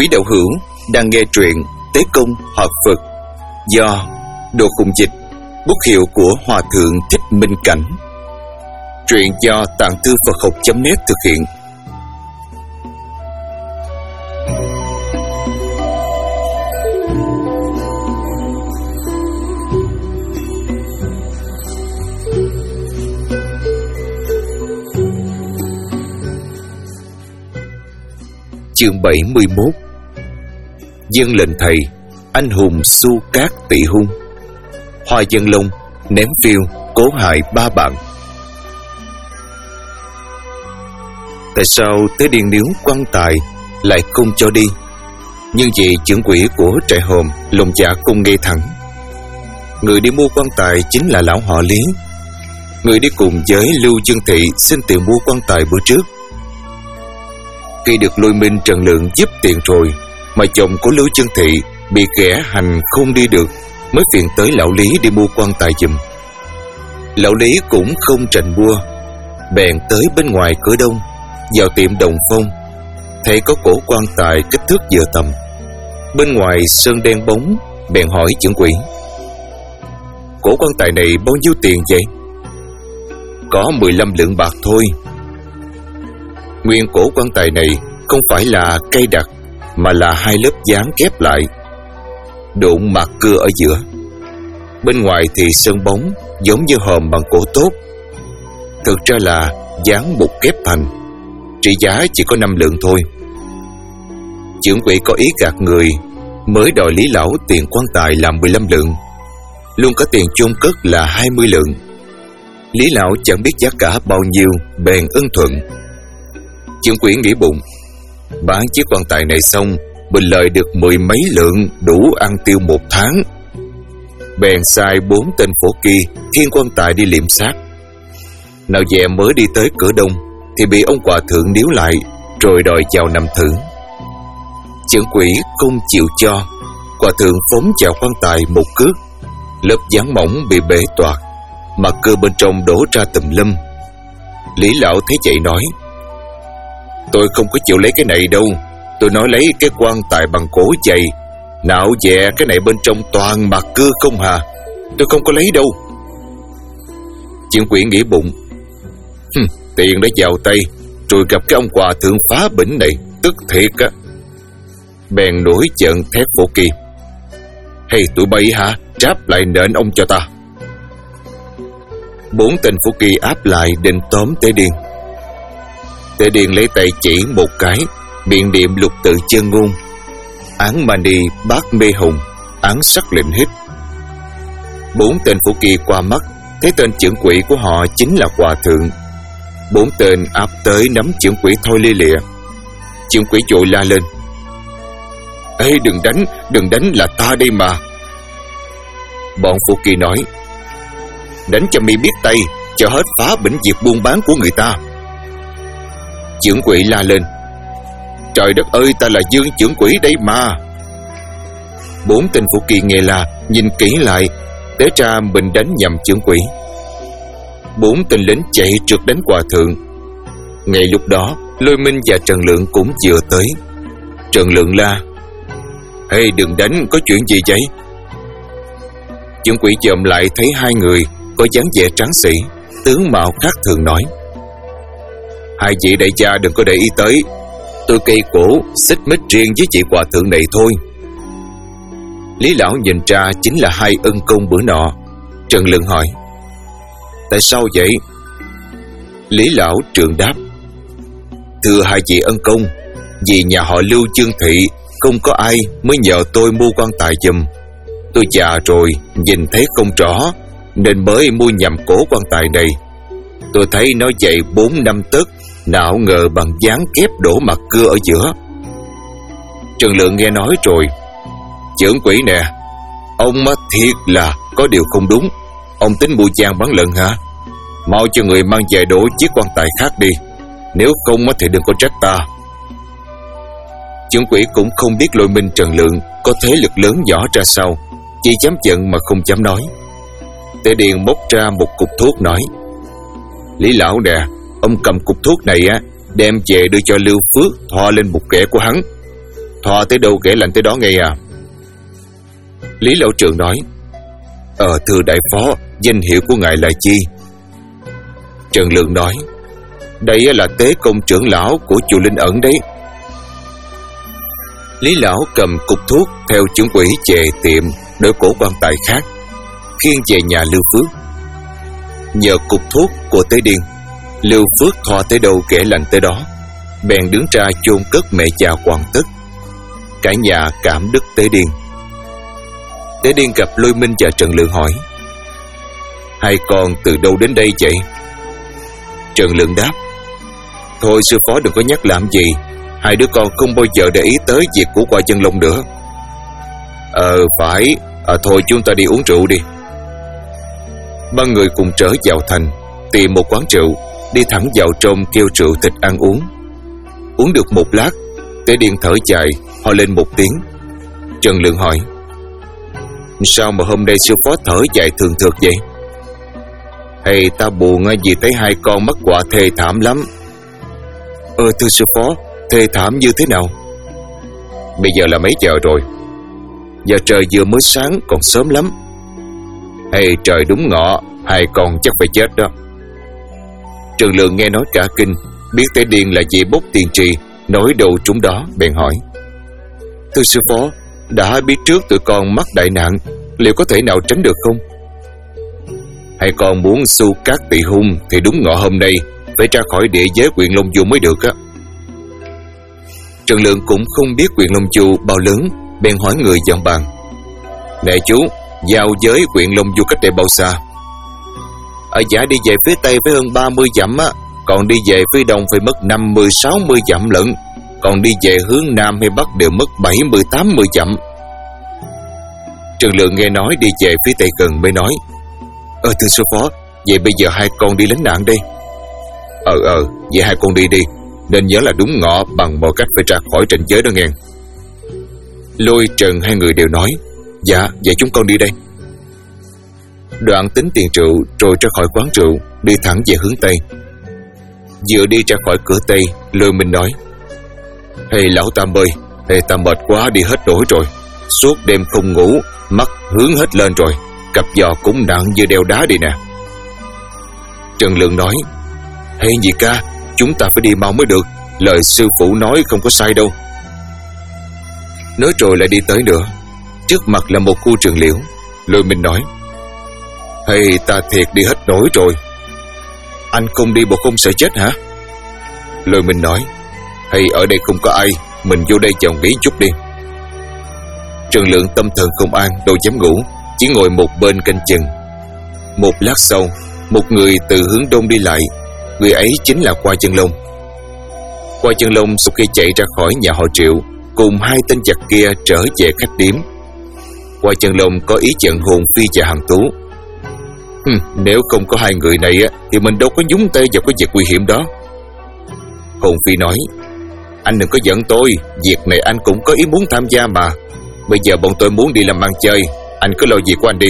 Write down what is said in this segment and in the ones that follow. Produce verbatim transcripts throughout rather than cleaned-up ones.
Quý đạo hữu đang nghe truyện Tế Công Hợp Phật do Đồ Khùng Dịch, bút hiệu của Hòa Thượng Thích Minh Cảnh. Truyện do Tạng Thư Phật Học chấm net thực hiện. Chương bảy mươi mốt. Dân lệnh thầy, anh hùng su cát tị hung. Hoa Dân Long ném phiêu cố hại ba bạn. Tại sao Tế Điền Níu quan tài lại không cho đi? Nhưng vì trưởng quỹ của trại hòm lòng dạ không nghe thẳng. Người đi mua quan tài chính là lão họ Lý, người đi cùng với Lưu Dương Thị xin tiền mua quan tài bữa trước. Khi được Lôi Minh Trần Lượng giúp tiền rồi mà chồng của Lưu Dương Thị bị ghẻ hành không đi được, mới phiền tới lão Lý đi mua quan tài giùm. Lão Lý cũng không trành mua, bèn tới bên ngoài cửa đông, vào tiệm Đồng Phong, thấy có cổ quan tài kích thước vừa tầm. Bên ngoài sơn đen bóng, bèn hỏi trưởng quỹ: cổ quan tài này bao nhiêu tiền vậy? Có mười lăm lượng bạc thôi. Nguyên cổ quan tài này không phải là cây đặc, mà là hai lớp dán ghép lại, đụng mặt cưa ở giữa. Bên ngoài thì sơn bóng giống như hòm bằng cổ tốt, thực ra là dán bục ghép thành, trị giá chỉ có năm lượng thôi. Trưởng quỹ có ý gạt người, mới đòi Lý lão tiền quan tài là mười lăm lượng, luôn có tiền chôn cất là hai mươi lượng. Lý lão chẳng biết giá cả bao nhiêu, bèn ưng thuận. Trưởng quỹ nghĩ bụng, bán chiếc quan tài này xong, mình lời được mười mấy lượng, đủ ăn tiêu một tháng. Bèn sai bốn tên phổ kỳ khiêng quan tài đi liệm xác. Nào dè mới đi tới cửa đông thì bị ông hòa thượng níu lại, rồi đòi vào nằm thử. Trưởng quỹ không chịu cho, hòa thượng phóng vào quan tài một cước, lớp dán mỏng bị bể toạc, mặt cưa bên trong đổ ra tùm lum. Lý lão thấy vậy nói: tôi không có chịu lấy cái này đâu. Tôi nói lấy cái quan tài bằng cổ dày, nào dè cái này bên trong toàn mặt cưa không hà, tôi không có lấy đâu. Trưởng quỹ nghĩ bụng, Hừm, tiền đã vào tay, rồi gặp cái ông hòa thượng phá bỉnh này, tức thiệt á. Bèn nổi giận thét phổ kỳ: hey tụi bay hả, tráp lại nện ông cho ta. Bốn tên phổ kỳ áp lại định tóm Tế Điền. Tế Điền lấy tay chỉ một cái, biện niệm lục tự chân ngôn: án mani bát mê hùng, án sắc lệnh hít. Bốn tên phổ kỳ qua mắt, thấy tên trưởng quỹ của họ chính là hòa thượng. Bốn tên áp tới nắm trưởng quỹ thôi lia lịa. Trưởng quỹ vội la lên: ê đừng đánh, đừng đánh, là ta đây mà. Bọn phổ kỳ nói: đánh cho mi biết tay, cho hết phá bỉnh việc buôn bán của người ta. Trưởng quỹ la lên: trời đất ơi, ta là Dương trưởng quỹ đây mà. Bốn tên phổ kỳ nghe la, nhìn kỹ lại, té ra mình đánh nhầm trưởng quỹ. Bốn tên lính chạy trượt đánh hòa thượng. Ngay lúc đó, Lôi Minh và Trần Lượng cũng vừa tới. Trần Lượng la: hey đừng đánh, có chuyện gì vậy? Trưởng quỹ dòm lại thấy hai người có dáng vẻ tráng sĩ, tướng mạo khác thường, nói: hai vị đại gia đừng có để ý tới, tôi cây cổ xích mích riêng với chị hòa thượng này thôi. Lý lão nhìn ra chính là hai ân công bữa nọ. Trần Lượng hỏi: tại sao vậy? Lý lão trượng đáp: thưa hai vị ân công, vì nhà họ Lưu Dương Thị không có ai mới nhờ tôi mua quan tài giùm. Tôi già rồi, nhìn thấy không rõ, nên mới mua nhầm cổ quan tài này. Tôi thấy nó dày bốn năm tấc, nào ngờ bằng dán kép đổ mặt cưa ở giữa. Trần Lượng nghe nói rồi: trưởng quỹ nè, ông á thiệt là có điều không đúng. Ông tính mua vàng bán lận hả? Mau cho người mang về đổ chiếc quan tài khác đi, nếu không thì đừng có trách ta. Trưởng quỹ cũng không biết Lôi Minh Trần Lượng có thế lực lớn nhỏ ra sao, chỉ dám giận mà không dám nói. Tế Điền móc ra một cục thuốc nói: Lý lão nè, ông cầm cục thuốc này á, đem về đưa cho Lưu Phước thoa lên một kẻ của hắn. Thọ tới đâu kể lạnh tới đó ngay à? Lý Lão Trượng nói: Ờ thưa đại phó, danh hiệu của ngài là chi? Trần Lượng nói: Đây là Tế Công trưởng lão của chùa Linh Ẩn đấy. Lý Lão cầm cục thuốc theo trưởng quỹ về tiệm đổi cổ quan tài khác, khiêng về nhà Lưu Phước. Nhờ cục thuốc của Tế Điên, Lưu Phước thọ tới đâu kể lạnh tới đó, bèn đứng ra chôn cất mẹ già hoàn tất. Cả nhà cảm đức Tế Điên. Tế Điên gặp Lôi Minh và Trần Lượng hỏi: Hai con từ đâu đến đây vậy? Trần Lượng đáp: Thôi sư phó đừng có nhắc làm gì, hai đứa con không bao giờ để ý tới việc của Qua Chân Long nữa. Ờ phải, à, thôi chúng ta đi uống rượu đi. Ba người cùng trở vào thành, tìm một quán rượu, đi thẳng vào trong kêu rượu thịt ăn uống. Uống được một lát, Tế Điên thở dài, ho lên một tiếng. Trần Lượng hỏi: Sao mà hôm nay sư phó thở dài thường thượt vậy? Hay ta buồn vì thấy hai con mắc họa thê thảm lắm. Ờ thưa sư phó, thê thảm như thế nào? Bây giờ là mấy giờ rồi? Giờ trời vừa mới sáng, còn sớm lắm. Hay trời đúng ngọ, hai con chắc phải chết đó. Trần Lượng nghe nói cả kinh, biết Tế Điên là chị bốc tiền trì, nói đầu trúng đó, bèn hỏi: Thưa sư phó, đã biết trước tụi con mắc đại nạn, liệu có thể nào tránh được không? Hay con muốn xu cát tỳ hung thì đúng ngọ hôm nay phải ra khỏi địa giới huyện Long Du mới được á. Trần Lượng cũng không biết huyện Long Du bao lớn, bèn hỏi người dọn bàn: Nè chú, giao giới huyện Long Du cách đây bao xa? Ở giả đi về phía tây phải hơn ba mươi dặm á, còn đi về phía đông phải mất năm mươi sáu mươi dặm lận, còn đi về hướng nam hay bắc đều mất bảy mươi tám mươi dặm. Trần Lượng nghe nói đi về phía tây gần mới nói: Ờ thưa sư phó, vậy bây giờ hai con đi lánh nạn đây. Ờ ờ vậy hai con đi đi, nên nhớ là đúng ngọ bằng mọi cách phải ra khỏi ranh giới đó nghe. Lôi Trần hai người đều nói: Dạ, vậy chúng con đi đây. Đoạn tính tiền rượu rồi ra khỏi quán rượu, đi thẳng về hướng tây. Vừa đi ra khỏi cửa tây, Lôi Minh nói: Hey lão Tam ơi, hey, ta mệt quá đi hết nổi rồi, suốt đêm không ngủ, mắt hướng hết lên rồi, cặp giò cũng nặng như đeo đá đi nè. Trần Lượng nói: Hey nhị ca, chúng ta phải đi mau mới được, lời sư phụ nói không có sai đâu. Nói rồi lại đi tới nữa. Trước mặt là một khu trường liễu. Lôi Minh nói: Hey ta thiệt đi hết nổi rồi. Anh không đi bộ không sợ chết hả? Lôi Minh nói: Hey ở đây không có ai, mình vô đây chờ nghỉ chút đi. Trần Lượng tâm thần không an, đâu dám ngủ, chỉ ngồi một bên canh chừng. Một lát sau, một người từ hướng đông đi lại. Người ấy chính là Qua Chân Long. Qua Chân Long sau khi chạy ra khỏi nhà họ Triệu, cùng hai tên giặc kia trở về khách điếm. Qua Chân Long có ý giận Hồn Phi và Hằng Tú. Hừm, nếu không có hai người này thì mình đâu có nhúng tay vào cái việc nguy hiểm đó. Hồn Phi nói: Anh đừng có giận tôi, việc này anh cũng có ý muốn tham gia mà. Bây giờ bọn tôi muốn đi làm ăn chơi, anh cứ lo việc của anh đi.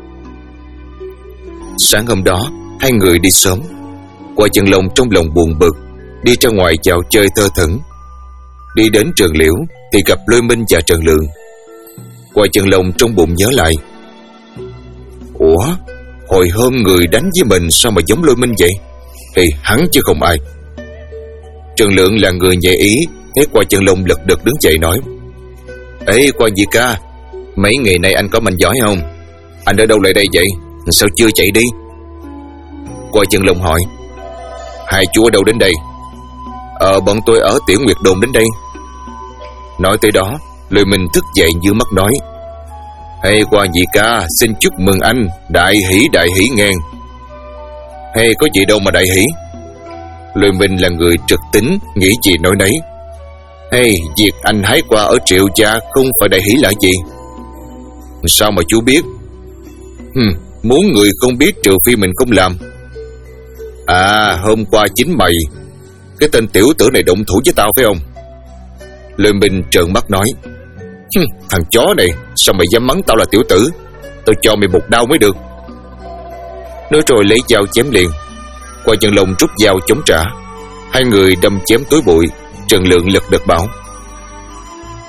Sáng hôm đó, hai người đi sớm. Qua Chân Long trong lòng buồn bực, đi ra ngoài dạo chơi thơ thẩn. Đi đến Trường Liễu thì gặp Lôi Minh và Trần Lượng. Qua Chân Long trong bụng nhớ lại: Ủa, hồi hôm người đánh với mình sao mà giống Lôi Minh vậy? Thì hắn chứ không ai. Trần Lượng là người nhẹ ý, thấy Qua Chân Long lật đật đứng dậy nói: Ê Qua nhị ca, mấy ngày nay anh có mạnh giỏi không? Anh ở đâu lại đây vậy? Sao chưa chạy đi? Qua Chân Long hỏi: Hai chú ở đâu đến đây? Ờ bọn tôi ở Tiểu Nguyệt Đồn đến đây. Nói tới đó, Lôi Minh thức dậy như mắt nói: Hey Qua nhị ca, xin chúc mừng anh, đại hỷ đại hỷ ngang. Hey có gì đâu mà đại hỷ. Lôi Minh là người trực tính, nghĩ gì nói nấy. Hey, việc anh hái qua ở Triệu gia không phải đại hỷ là gì? Sao mà chú biết? Hừm, muốn người không biết trừ phi mình không làm. À, hôm qua chính mày, cái tên tiểu tử này động thủ với tao phải không? Lôi Minh trợn mắt nói: Hừm, thằng chó này, sao mày dám mắng tao là tiểu tử? Tôi cho mày một đau mới được. Nói rồi lấy dao chém liền. Qua Chân Long rút dao chống trả. Hai người đâm chém tối bụi. Trần Lượng lật đật bảo: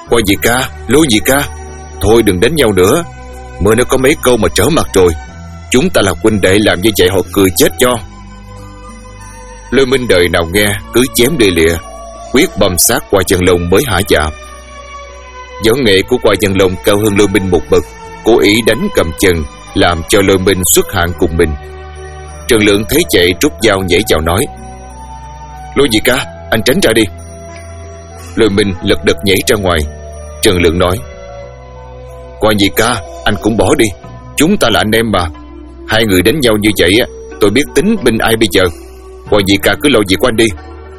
Qua gì ca, Lôi gì ca, thôi đừng đánh nhau nữa. Mới nó có mấy câu mà trở mặt rồi. Chúng ta là huynh đệ, làm như vậy họ cười chết cho. Lôi Minh đời nào nghe, cứ chém đi lịa, quyết bầm sát Qua Chân Long mới hả dạ. Võ nghệ của Qua Chân Long cao hơn Lôi Minh một bậc, cố ý đánh cầm chân, làm cho Lôi Minh xuất hạng cùng mình. Trần Lượng thấy chạy rút dao nhảy vào nói: Lôi gì ca, anh tránh ra đi. Lôi Minh lật đật nhảy ra ngoài. Trần Lượng nói: Qua gì ca, anh cũng bỏ đi, chúng ta là anh em mà. Hai người đánh nhau như vậy á, tôi biết tính binh ai bây giờ. Qua gì ca cứ lo việc của anh đi.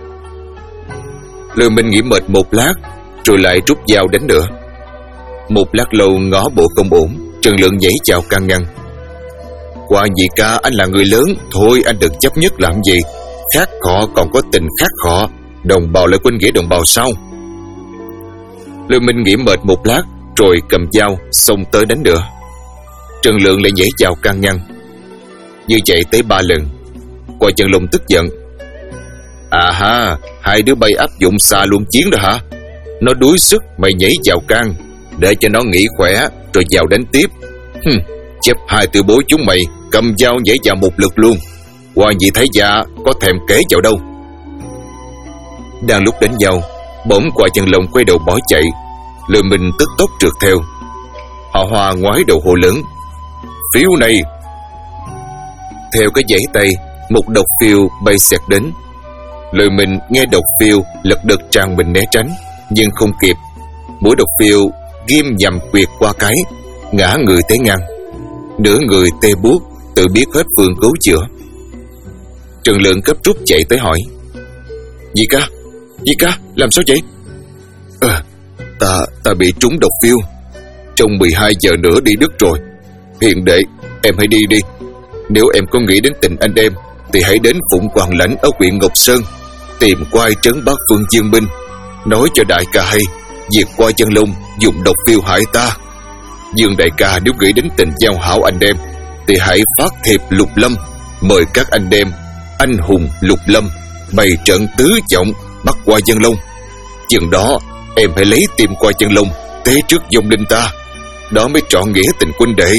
Lôi Minh nghĩ mệt một lát, rồi lại rút dao đánh nữa. Một lát lâu ngó bộ không ổn, Trần Lượng nhảy vào can ngăn: Qua gì ca, anh là người lớn, thôi anh đừng chấp nhất làm gì. Khác họ còn có tình khác họ, đồng bào lại quên nghĩa đồng bào sao? Lôi Minh nghĩ mệt một lát, rồi cầm dao xông tới đánh nữa. Trần Lượng lại nhảy vào can ngăn. Như vậy tới ba lần. Qua Chân Long tức giận: À ha, hai đứa bay áp dụng xà luân chiến đó hả? Nó đuối sức mày nhảy vào can, để cho nó nghỉ khỏe rồi vào đánh tiếp. Hừm, chấp hai tiểu bối chúng mày cầm dao nhảy vào một lượt luôn. Qua gì thấy dạ có thèm kế vào đâu. Đang lúc đánh nhau, bỗng Qua Chân Long quay đầu bỏ chạy. Lôi Minh tức tốc trượt theo. Họ Hoa ngoái đầu hô lớn: Phiêu này! Theo cái giãy tay, một độc phiêu bay xẹt đến. Lôi Minh nghe độc phiêu lật đật tràn mình né tránh, nhưng không kịp. Mũi độc phiêu ghim nhằm quyệt qua cái, ngã người té ngang. Nửa người tê buốt, tự biết hết phương cứu chữa. Trần Lượng cấp rút chạy tới hỏi: Gì ca? Gì ca? Làm sao vậy? À, ta ta bị trúng độc phiêu. Trong mười hai giờ nữa đi Đức rồi. Hiền đệ, em hãy đi đi. Nếu em có nghĩ đến tình anh em, thì hãy đến Phụng Hoàng Lãnh ở huyện Ngọc Sơn, tìm Quai trấn Bắc Phương Dương Binh, nói cho đại ca hay việc Qua Chân Long dùng độc phiêu hại ta. Dương đại ca nếu nghĩ đến tình giao hảo anh em, thì hãy phát thiệp Lục Lâm, mời các anh em anh hùng Lục Lâm bày trận tứ trọng bắt Qua Chân Long. Chừng đó em hãy lấy tìm Qua Chân Long tế trước vong linh ta, đó mới trọn nghĩa tình huynh đệ.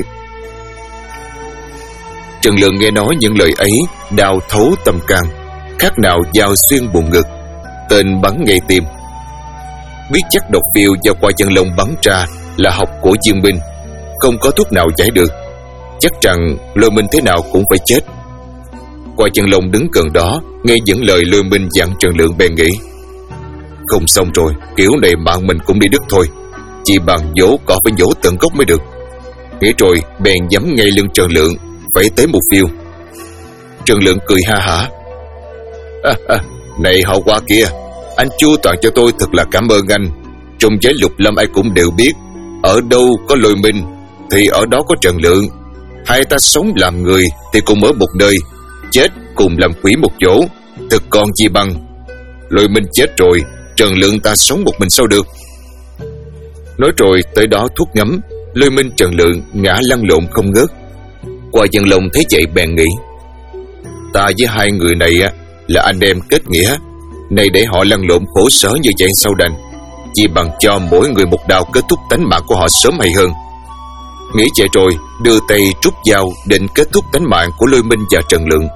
Trần Lượng nghe nói những lời ấy đau thấu tâm can, khác nào dao xuyên bụng ngực, tên bắn ngay tim. Biết chắc độc phiêu do Qua Chân Long bắn ra là học của Dương binh, không có thuốc nào giải được, chắc rằng Lôi Minh thế nào cũng phải chết. Qua Chân Long đứng gần đó, nghe những lời Lôi Minh dặn Trần Lượng bèn nghĩ: Không xong rồi, kiểu này mạng mình cũng đi đứt thôi. Chỉ bằng dỗ cỏ phải dỗ tận gốc mới được. Nghĩ rồi bèn nhắm ngay lưng Trần Lượng, phải tới một phiêu. Trần Lượng cười ha hả: à, à, Này họ Qua kia, anh chu toàn cho tôi thật là cảm ơn anh. Trong giới Lục Lâm ai cũng đều biết, ở đâu có Lôi Minh thì ở đó có Trần Lượng. Hai ta sống làm người thì cùng ở một nơi, chết cùng làm quỷ một chỗ, thực còn gì bằng. Lôi Minh chết rồi, Trần Lượng ta sống một mình sao được. Nói rồi tới đó thuốc ngấm, Lôi Minh Trần Lượng ngã lăn lộn không ngớt. Qua Chân Long thấy vậy bèn nghĩ: Ta với hai người này á là anh em kết nghĩa, này để họ lăn lộn khổ sở như vậy sao đành. Chỉ bằng cho mỗi người một đao kết thúc tánh mạng của họ sớm hay hơn. Nghĩ vậy rồi đưa tay rút dao định kết thúc tánh mạng của Lôi Minh và Trần Lượng.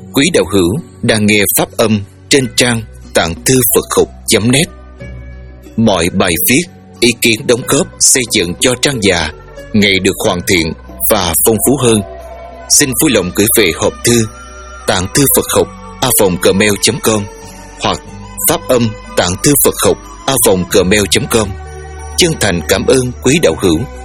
quý đạo hữu đang nghe pháp âm trên trang tạng thư Phật học chấm net. Mọi bài viết, ý kiến đóng góp xây dựng cho trang già ngày được hoàn thiện và phong phú hơn. Xin vui lòng gửi về hộp thư tạng thư Phật học a vòng gmail chấm com hoặc pháp âm tạng thư Phật học a vòng gmail chấm com. Chân thành cảm ơn quý đạo hữu.